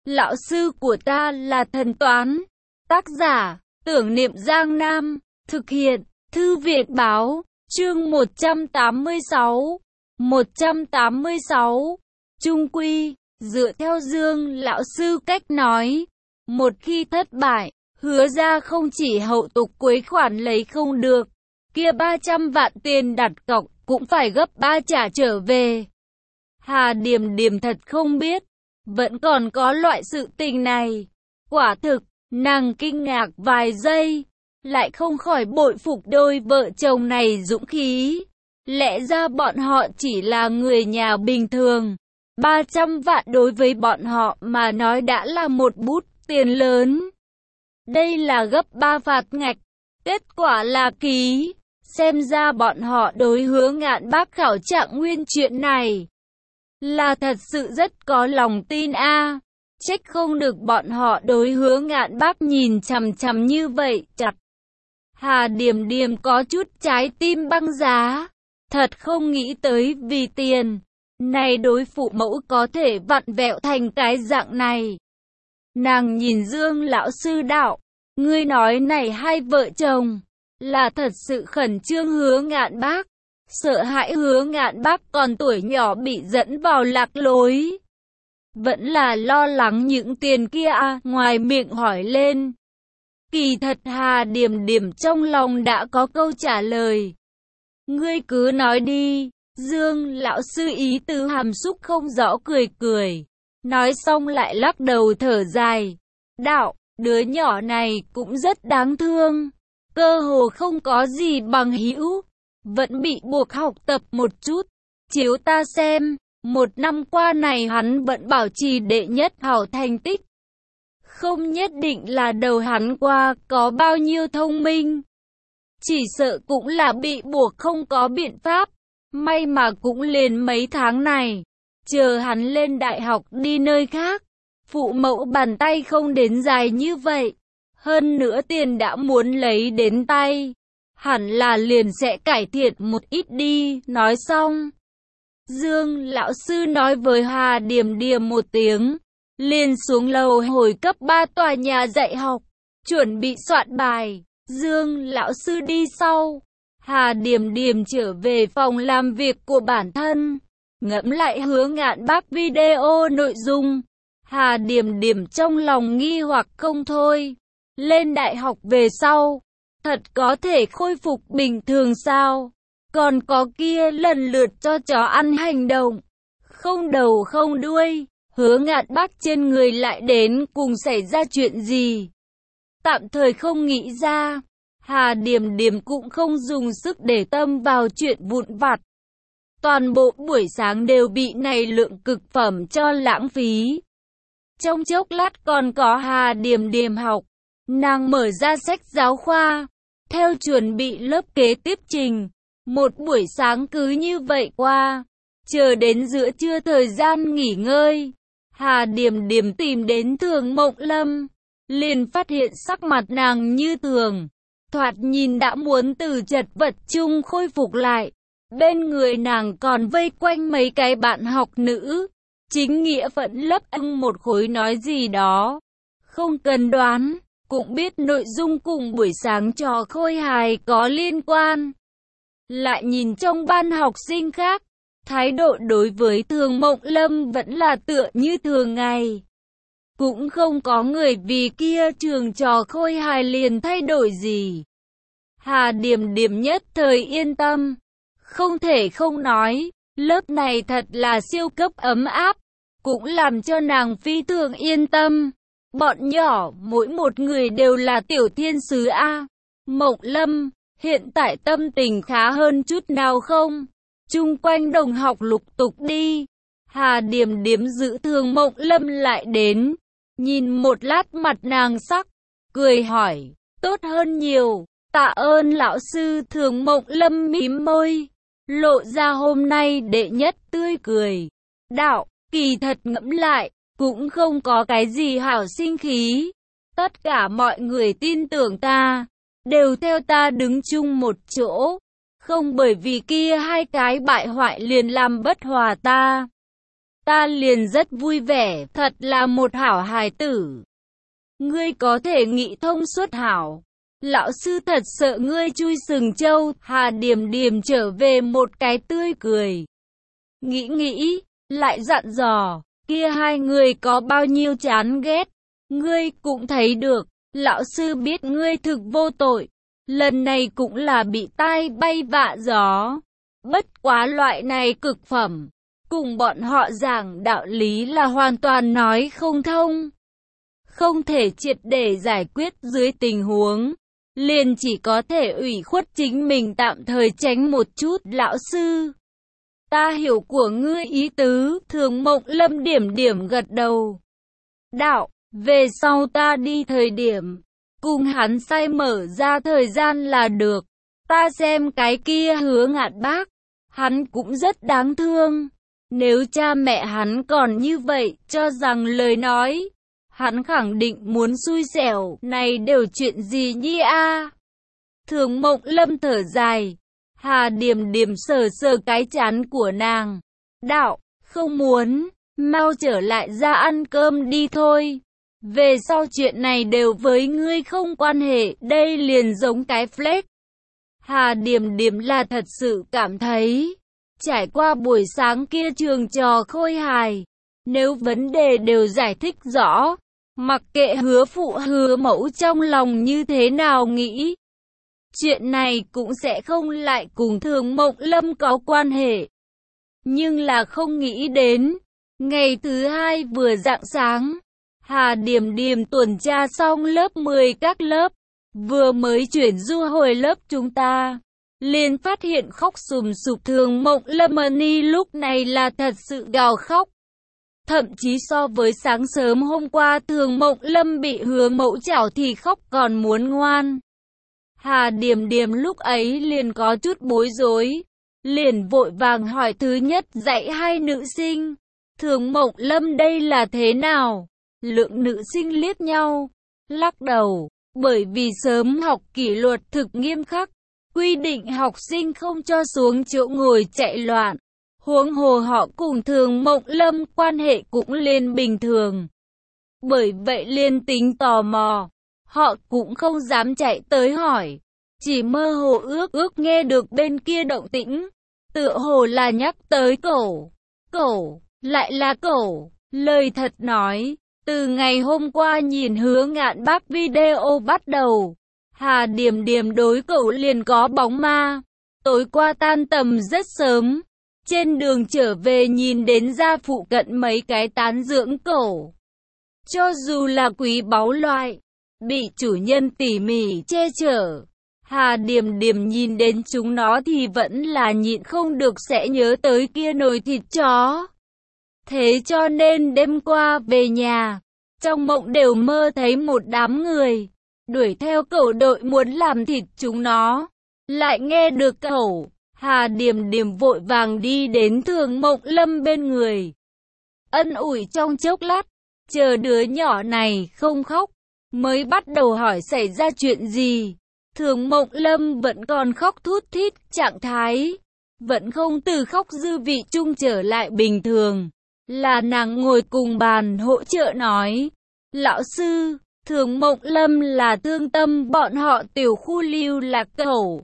Lão sư của ta là thần toán. Tác giả, Tưởng Niệm Giang Nam. Thực hiện, Thư viện Báo. Chương 186. 186. Trung quy, dựa theo Dương lão sư cách nói, một khi thất bại, Hứa ra không chỉ hậu tục quấy khoản lấy không được, kia 300 vạn tiền đặt cọc cũng phải gấp 3 trả trở về. Hà Điềm Điềm thật không biết, vẫn còn có loại sự tình này. Quả thực, nàng kinh ngạc vài giây, lại không khỏi bội phục đôi vợ chồng này dũng khí. Lẽ ra bọn họ chỉ là người nhà bình thường. 300 vạn đối với bọn họ mà nói đã là một bút tiền lớn. Đây là gấp 3 phạt ngạch. Kết quả là ký. Xem ra bọn họ đối Hứa Ngạn Bác khảo trạng nguyên chuyện này là thật sự rất có lòng tin a. Trách không được bọn họ đối Hứa Ngạn Bác nhìn chằm chằm như vậy chặt. Hà Điềm Điềm có chút trái tim băng giá. Thật không nghĩ tới vì tiền này đối phụ mẫu có thể vặn vẹo thành cái dạng này. Nàng nhìn Dương lão sư đạo, ngươi nói này hai vợ chồng là thật sự khẩn trương Hứa Ngạn Bác, sợ hãi Hứa Ngạn Bác còn tuổi nhỏ bị dẫn vào lạc lối, vẫn là lo lắng những tiền kia à? Ngoài miệng hỏi lên, kỳ thật Hà Điềm Điềm trong lòng đã có câu trả lời. Ngươi cứ nói đi. Dương lão sư ý tứ hàm xúc không rõ cười cười, nói xong lại lắc đầu thở dài, đạo, đứa nhỏ này cũng rất đáng thương, cơ hồ không có gì bằng hữu, vẫn bị buộc học tập một chút. Chiếu ta xem, một năm qua này hắn vẫn bảo trì đệ nhất hảo thành tích. Không nhất định là đầu hắn qua có bao nhiêu thông minh, chỉ sợ cũng là bị buộc không có biện pháp. May mà cũng liền mấy tháng này, chờ hắn lên đại học đi nơi khác, phụ mẫu bàn tay không đến dài như vậy. Hơn nữa tiền đã muốn lấy đến tay, hẳn là liền sẽ cải thiện một ít đi. Nói xong, Dương lão sư nói với Hà Điềm Điềm một tiếng, liền xuống lầu hồi cấp 3 tòa nhà dạy học, chuẩn bị soạn bài. Dương lão sư đi sau, Hà Điềm Điềm trở về phòng làm việc của bản thân, ngẫm lại Hứa Ngạn Bác video nội dung. Hà Điềm Điềm trong lòng nghi hoặc không thôi. Lên đại học về sau, thật có thể khôi phục bình thường sao? Còn có kia lần lượt cho chó ăn hành động, không đầu không đuôi, Hứa Ngạn Bác trên người lại đến cùng xảy ra chuyện gì? Tạm thời không nghĩ ra. Hà Điềm Điềm cũng không dùng sức để tâm vào chuyện vụn vặt. Toàn bộ buổi sáng đều bị này lượng cực phẩm cho lãng phí. Trong chốc lát còn có Hà Điềm Điềm học, nàng mở ra sách giáo khoa, theo chuẩn bị lớp kế tiếp trình. Một buổi sáng cứ như vậy qua, chờ đến giữa trưa thời gian nghỉ ngơi, Hà Điềm Điềm tìm đến Thường Mộng Lâm, liền phát hiện sắc mặt nàng như thường, thoạt nhìn đã muốn từ chật vật chung khôi phục lại. Bên người nàng còn vây quanh mấy cái bạn học nữ, chính nghĩa vẫn lấp ưng một khối nói gì đó. Không cần đoán, cũng biết nội dung cùng buổi sáng trò khôi hài có liên quan. Lại nhìn trong ban học sinh khác, thái độ đối với Thường Mộng Lâm vẫn là tựa như thường ngày. Cũng không có người vì kia trường trò khôi hài liền thay đổi gì. Hà Điềm Điềm nhất thời yên tâm. Không thể không nói, lớp này thật là siêu cấp ấm áp, cũng làm cho nàng phi thường yên tâm. Bọn nhỏ, mỗi một người đều là tiểu thiên sứ A. Mộng Lâm, hiện tại tâm tình khá hơn chút nào không? Chung quanh đồng học lục tục đi. Hà Điềm Điềm giữ Thường Mộng Lâm lại đến, nhìn một lát mặt nàng sắc, cười hỏi, tốt hơn nhiều, tạ ơn lão sư. Thường Mộng Lâm mím môi, lộ ra hôm nay đệ nhất tươi cười, đạo, kỳ thật ngẫm lại, cũng không có cái gì hảo sinh khí. Tất cả mọi người tin tưởng ta, đều theo ta đứng chung một chỗ, không bởi vì kia hai cái bại hoại liền làm bất hòa ta. ta liền rất vui vẻ, thật là một hảo hài tử. Ngươi có thể nghĩ thông suốt hảo. Lão sư thật sợ ngươi chui sừng trâu. Hà Điềm Điềm trở về một cái tươi cười. Nghĩ, lại dặn dò, kia hai người có bao nhiêu chán ghét. Ngươi cũng thấy được, lão sư biết ngươi thực vô tội. Lần này cũng là bị tai bay vạ gió. Bất quá loại này cực phẩm, cùng bọn họ giảng đạo lý là hoàn toàn nói không thông. Không thể triệt để giải quyết dưới tình huống, liền chỉ có thể ủy khuất chính mình tạm thời tránh một chút. Lão sư, ta hiểu của ngươi ý tứ. Thường Mộng Lâm điểm điểm gật đầu. Đạo, về sau ta đi thời điểm, cùng hắn sai mở ra thời gian là được. Ta xem cái kia Hứa Ngạn bác, hắn cũng rất đáng thương. Nếu cha mẹ hắn còn như vậy, cho rằng lời nói, hắn khẳng định muốn xui xẻo. Này đều chuyện gì nhi a? Thường Mộng Lâm thở dài. Hà Điềm Điềm sờ sờ cái trán của nàng. Đạo, không muốn, mau trở lại ra ăn cơm đi thôi. Về sau chuyện này đều với ngươi không quan hệ. Đây liền giống cái flex. Hà Điềm Điềm là thật sự cảm thấy, trải qua buổi sáng kia trường trò khôi hài, nếu vấn đề đều giải thích rõ, mặc kệ hứa phụ hứa mẫu trong lòng như thế nào nghĩ, chuyện này cũng sẽ không lại cùng Thường Mộng Lâm có quan hệ. Nhưng là không nghĩ đến, ngày thứ hai vừa rạng sáng, Hà Điềm Điềm tuần tra xong lớp 10 các lớp, vừa mới chuyển du hồi lớp chúng ta, liền phát hiện khóc sùm sụp. Thường Mộng Lâm Ni lúc này là thật sự gào khóc. Thậm chí so với sáng sớm hôm qua Thường Mộng Lâm bị Hứa mẫu chảo thì khóc còn muốn ngoan. Hà Điềm Điềm lúc ấy liền có chút bối rối, liền vội vàng hỏi thứ nhất dạy hai nữ sinh, Thường Mộng Lâm đây là thế nào? Lượng nữ sinh liếc nhau, lắc đầu, bởi vì sớm học kỷ luật thực nghiêm khắc, quy định học sinh không cho xuống chỗ ngồi chạy loạn. Huống hồ họ cùng Thường Mộng Lâm quan hệ cũng liền bình thường. Bởi vậy liền tính tò mò, họ cũng không dám chạy tới hỏi, chỉ mơ hồ ước nghe được bên kia động tĩnh, tựa hồ là nhắc tới cẩu, lại là cẩu. Lời thật nói, từ ngày hôm qua nhìn Hứa Ngạn bác video bắt đầu, Hà Điềm Điềm đối cẩu liền có bóng ma. Tối qua tan tầm rất sớm, trên đường trở về nhìn đến ra phụ cận mấy cái tán dưỡng cẩu. Cho dù là quý báu loại, bị chủ nhân tỉ mỉ che chở, Hà Điềm Điềm nhìn đến chúng nó thì vẫn là nhịn không được sẽ nhớ tới kia nồi thịt chó. Thế cho nên đêm qua về nhà, trong mộng đều mơ thấy một đám người đuổi theo cẩu đội muốn làm thịt chúng nó. Lại nghe được cẩu, Hà Điềm Điềm vội vàng đi đến Thường Mộng Lâm bên người, ân ủi trong chốc lát, chờ đứa nhỏ này không khóc, mới bắt đầu hỏi xảy ra chuyện gì. Thường Mộng Lâm vẫn còn khóc thút thít, trạng thái vẫn không từ khóc dư vị chung trở lại bình thường. Là nàng ngồi cùng bàn hỗ trợ nói, lão sư, Thường Mộng Lâm là thương tâm bọn họ tiểu khu lưu lạc cẩu.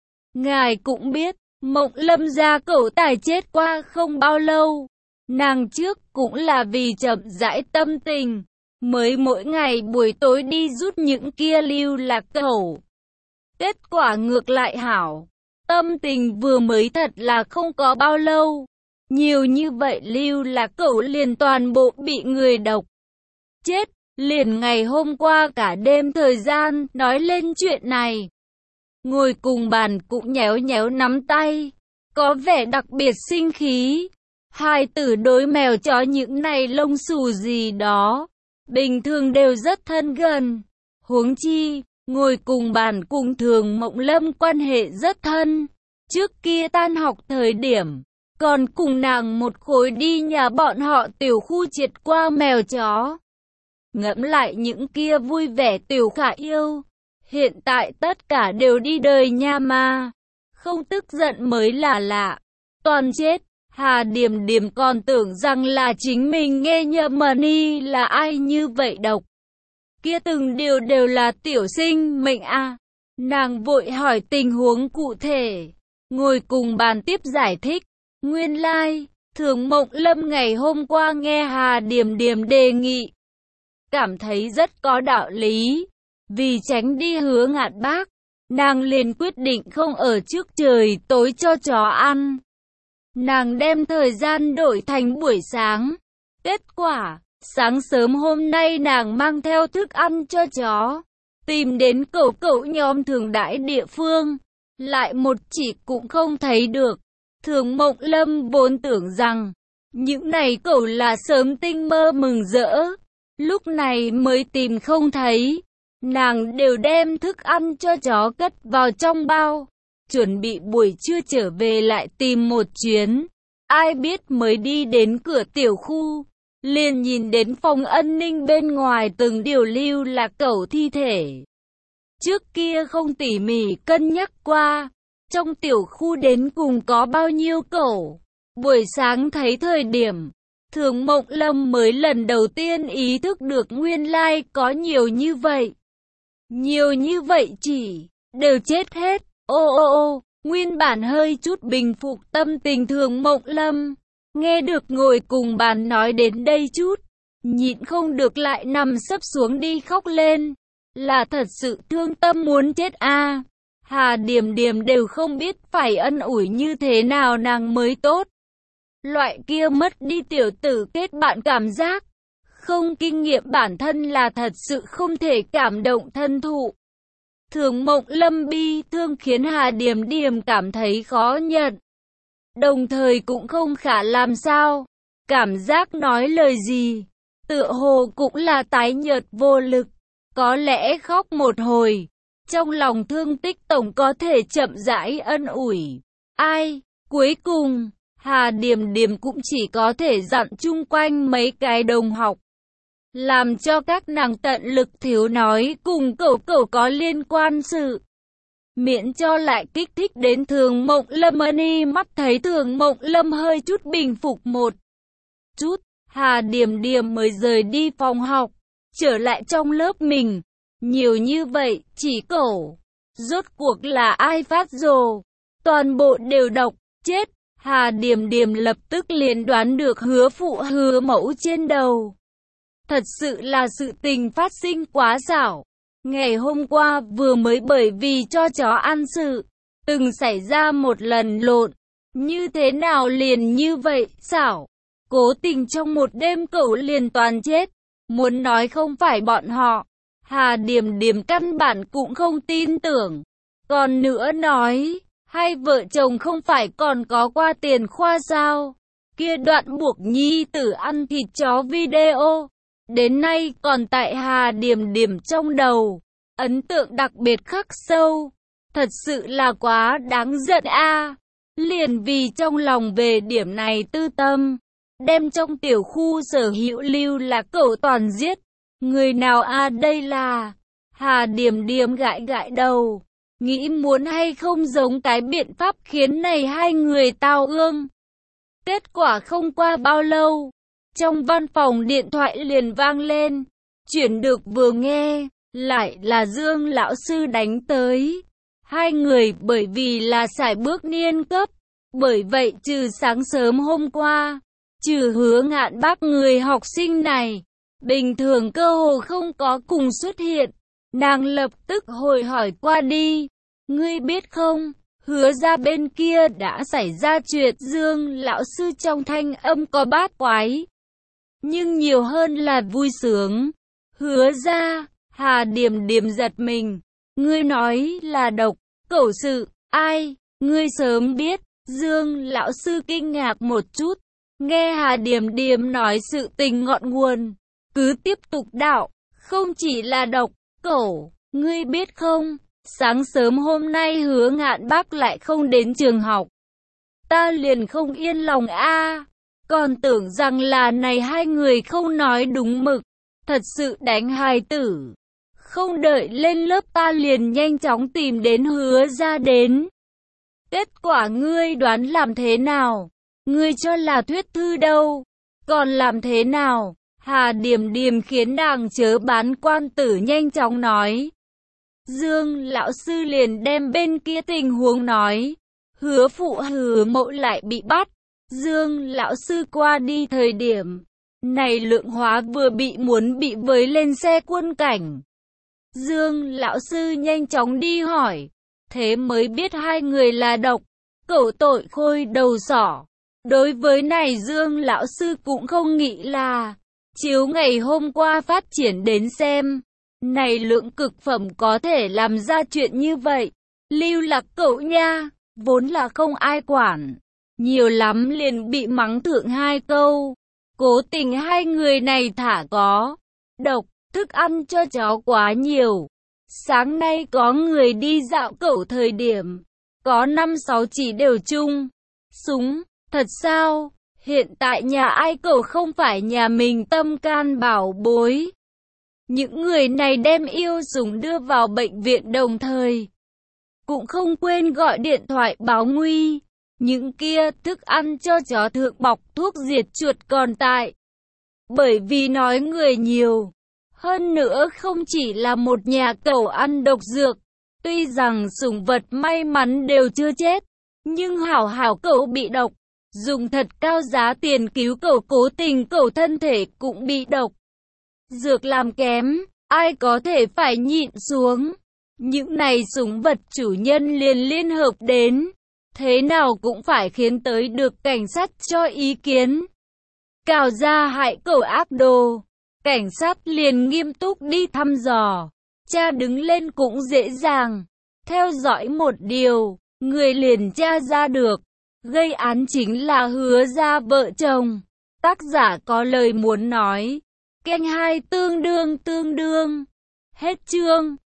Ngài cũng biết, Mộng Lâm gia cẩu tài chết qua không bao lâu. Nàng trước cũng là vì chậm rãi tâm tình, mới mỗi ngày buổi tối đi rút những kia lưu lạc cẩu. Kết quả ngược lại hảo, tâm tình vừa mới thật là không có bao lâu. Nhiều như vậy lưu lạc cẩu liền toàn bộ bị người độc chết. Liền ngày hôm qua cả đêm thời gian nói lên chuyện này, ngồi cùng bàn cũng nhéo nhéo nắm tay, có vẻ đặc biệt sinh khí. Hai tử đối mèo chó những này lông xù gì đó, bình thường đều rất thân gần. Huống chi, ngồi cùng bàn cùng Thường Mộng Lâm quan hệ rất thân. Trước kia tan học thời điểm, còn cùng nàng một khối đi nhà bọn họ tiểu khu triệt qua mèo chó. Ngẫm lại những kia vui vẻ tiểu khả yêu, hiện tại tất cả đều đi đời nha ma, không tức giận mới là lạ. Toàn chết. Hà Điềm Điềm còn tưởng rằng là chính mình nghe nhầm y là ai như vậy độc. Kia từng điều đều là tiểu sinh mệnh à. Nàng vội hỏi tình huống cụ thể. Ngồi cùng bàn tiếp giải thích. Nguyên lai, Thường Mộng Lâm ngày hôm qua nghe Hà Điềm Điềm đề nghị. Cảm thấy rất có đạo lý. Vì tránh đi Hứa Ngạn Bác, nàng liền quyết định không ở trước trời tối cho chó ăn. Nàng đem thời gian đổi thành buổi sáng. Kết quả, sáng sớm hôm nay nàng mang theo thức ăn cho chó, tìm đến cẩu nhóm thường đãi địa phương, lại một chỉ cũng không thấy được. Thường Mộng Lâm vốn tưởng rằng, những này cẩu là sớm tinh mơ mừng rỡ, lúc này mới tìm không thấy. Nàng đều đem thức ăn cho chó cất vào trong bao, chuẩn bị buổi trưa trở về lại tìm một chuyến. Ai biết mới đi đến cửa tiểu khu, liền nhìn đến phòng an ninh bên ngoài từng điều lưu là cẩu thi thể. Trước kia không tỉ mỉ cân nhắc qua, trong tiểu khu đến cùng có bao nhiêu cẩu. Buổi sáng thấy thời điểm, Thường Mộng Lâm mới lần đầu tiên ý thức được nguyên lai có nhiều như vậy. Nhiều như vậy chỉ, đều chết hết. Ô, nguyên bản hơi chút bình phục tâm tình Thường Mộng Lâm, nghe được ngồi cùng bàn nói đến đây chút, nhịn không được lại nằm sấp xuống đi khóc lên. Là thật sự thương tâm muốn chết à. Hà Điềm Điềm đều không biết phải ân ủi như thế nào nàng mới tốt. Loại kia mất đi tiểu tử kết bạn cảm giác, không kinh nghiệm bản thân là thật sự không thể cảm động thân thụ. Thường Mộng Lâm bi thương khiến Hà Điềm Điềm cảm thấy khó nhận, đồng thời cũng không khả làm sao, cảm giác nói lời gì, tựa hồ cũng là tái nhợt vô lực, có lẽ khóc một hồi, trong lòng thương tích tổng có thể chậm rãi ân ủi. Ai, cuối cùng, Hà Điềm Điềm cũng chỉ có thể dặn chung quanh mấy cái đồng học, làm cho các nàng tận lực thiếu nói cùng cẩu có liên quan sự, miễn cho lại kích thích đến Thường Mộng Lâm. Mắt thấy Thường Mộng Lâm hơi chút bình phục một chút, Hà Điềm Điềm mới rời đi phòng học, trở lại trong lớp mình. Nhiều như vậy, chỉ cẩu, rốt cuộc là ai phát rồ, toàn bộ đều độc, chết. Hà Điềm Điềm lập tức liền đoán được Hứa phụ Hứa mẫu trên đầu. Thật sự là sự tình phát sinh quá xảo. Ngày hôm qua vừa mới bởi vì cho chó ăn sự, từng xảy ra một lần lộn. Như thế nào liền như vậy, xảo. Cố tình trong một đêm cẩu liền toàn chết. Muốn nói không phải bọn họ, Hà Điềm Điềm căn bản cũng không tin tưởng. Còn nữa nói, hai vợ chồng không phải còn có qua tiền khoa sao? Kia đoạn buộc nhi tử ăn thịt chó video, đến nay còn tại Hà Điềm Điềm trong đầu, ấn tượng đặc biệt khắc sâu. Thật sự là quá đáng giận a. Liền vì trong lòng về điểm này tư tâm, đem trong tiểu khu sở hữu lưu là cẩu toàn giết. Người nào a đây là? Hà Điềm Điềm gãi gãi đầu, nghĩ muốn hay không giống cái biện pháp khiến này hai người tao ương. Kết quả không qua bao lâu, trong văn phòng điện thoại liền vang lên, chuyển được vừa nghe, lại là Dương lão sư đánh tới. Hai người bởi vì là sải bước niên cấp, bởi vậy trừ sáng sớm hôm qua, trừ Hứa Ngạn Bác người học sinh này, bình thường cơ hồ không có cùng xuất hiện. Nàng lập tức hồi hỏi qua đi, ngươi biết không, Hứa ra bên kia đã xảy ra chuyện. Dương lão sư trong thanh âm có bát quái, nhưng nhiều hơn là vui sướng. Hứa ra, Hà Điềm Điềm giật mình, ngươi nói là độc cẩu sự, ai, ngươi sớm biết. Dương lão sư kinh ngạc một chút, nghe Hà Điềm Điềm nói sự tình ngọn nguồn, cứ tiếp tục đạo, không chỉ là độc cẩu, ngươi biết không, sáng sớm hôm nay Hứa Ngạn Bác lại không đến trường học. Ta liền không yên lòng a, còn tưởng rằng là này hai người không nói đúng mực, thật sự đánh hài tử. Không đợi lên lớp ta liền nhanh chóng tìm đến Hứa ra đến. Kết quả ngươi đoán làm thế nào? Ngươi cho là thuyết thư đâu? Còn làm thế nào? Hà Điềm Điềm khiến nàng chớ bán quan tử nhanh chóng nói. Dương lão sư liền đem bên kia tình huống nói. Hứa phụ Hứa mẫu lại bị bắt. Dương lão sư qua đi thời điểm này Lượng Hóa vừa muốn bị với lên xe quân cảnh. Dương lão sư nhanh chóng đi hỏi. Thế mới biết hai người là độc. Cẩu tội khôi đầu sỏ. Đối với này Dương lão sư cũng không nghĩ là chiếu ngày hôm qua phát triển đến xem. Này Lượng cực phẩm có thể làm ra chuyện như vậy. Lưu Lạc cậu nha, vốn là không ai quản. Nhiều lắm liền bị mắng thượng 2 câu. Cố tình hai người này thả có độc, thức ăn cho chó quá nhiều. Sáng nay có người đi dạo cẩu thời điểm, có 5-6 chỉ đều chung súng. Thật sao? Hiện tại nhà ai cẩu không phải nhà mình tâm can bảo bối. Những người này đem yêu súng đưa vào bệnh viện đồng thời cũng không quên gọi điện thoại báo nguy. Những kia thức ăn cho chó thượng bọc thuốc diệt chuột còn tại. Bởi vì nói người nhiều. Hơn nữa không chỉ là một nhà cẩu ăn độc dược. Tuy rằng sủng vật may mắn đều chưa chết, nhưng hảo cẩu bị độc. Dùng thật cao giá tiền cứu cẩu, cố tình cẩu thân thể cũng bị độc dược làm kém, ai có thể phải nhịn xuống. Những này sủng vật chủ nhân liền liên hợp đến. Thế nào cũng phải khiến tới được cảnh sát cho ý kiến. Cào ra hại cẩu ác đồ. Cảnh sát liền nghiêm túc đi thăm dò. Tra đứng lên cũng dễ dàng. Theo dõi một điều, người liền tra ra được. Gây án chính là Hứa gia vợ chồng. Tác giả có lời muốn nói. Kênh 2 tương đương. Hết chương.